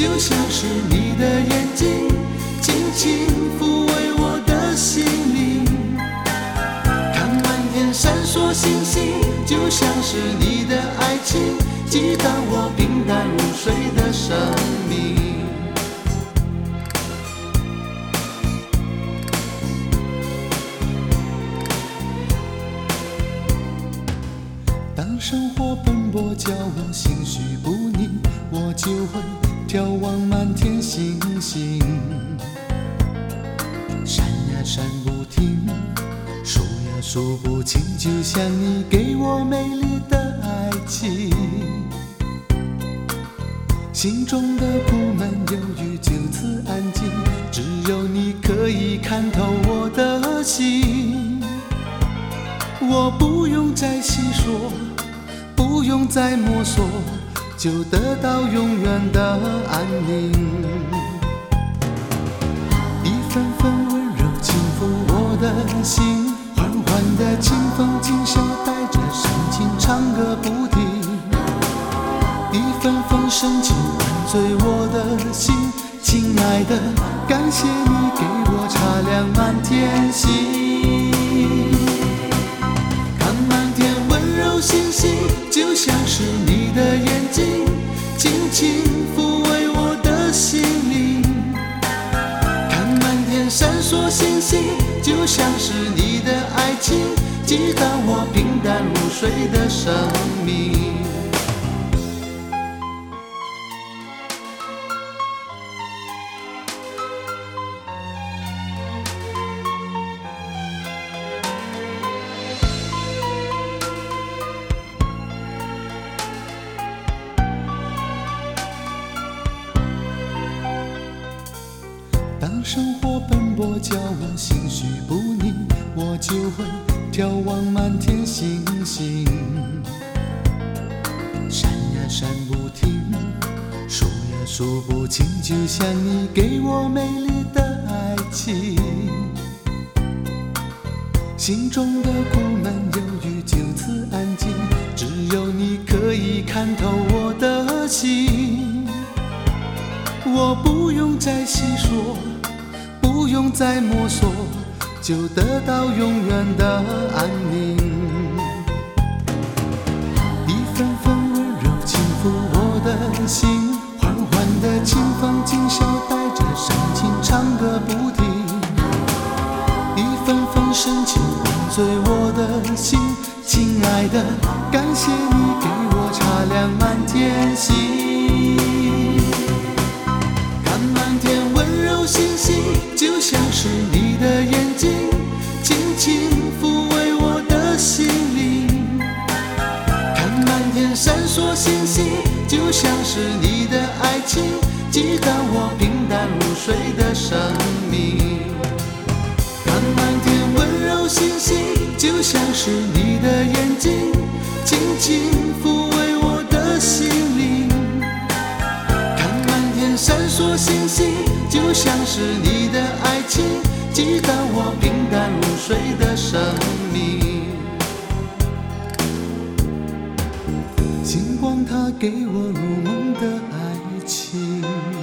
就像是你的眼睛，轻轻抚慰我的心灵。看满天闪烁星星，就像是你的爱情，激荡我平淡如水的生命。当生活奔波叫我心绪不宁，我就会眺望满天星星。闪呀闪不停，数呀数不清，就像你给我美丽的爱情。心中的苦闷忧郁就此安静，只有你可以看透我的心。我不用再细说，不用再摸索，就得到永远的安宁。一份份温柔轻抚我的心，缓缓的清风今宵带着深情唱个不停。一份份深情灌醉我的心，亲爱的，感谢你给我擦亮满天星。看满天温柔星星，就像是你的眼睛，轻轻抚慰我的心灵。看满天闪烁星星，就像是你的爱情，激荡我平淡如水的生命。当生活奔波叫我心绪不宁，我就会眺望满天星星。闪呀闪不停，数呀数不清，就像你给我美丽的爱情。心中的苦闷忧郁就此安静，只有你可以看透我的心。我不用再细说，不用再摸索，就得到永远的安宁。一份份温柔轻抚我的心，缓缓的清风今宵带着深情唱个不停。一份份深情灌醉我的心，亲爱的，感谢你给我擦亮满天星。看满天温柔星星，就像是你的眼睛，轻轻抚慰我的心灵。看满天闪烁星星，就像是你的爱情，激荡我平淡如水的生命。看满天温柔星星，就像是你的眼睛，轻轻抚慰我的心灵。看满天闪烁星星，就像是你的爱情，激荡我平淡如水的生命。星光它给我入梦的爱情。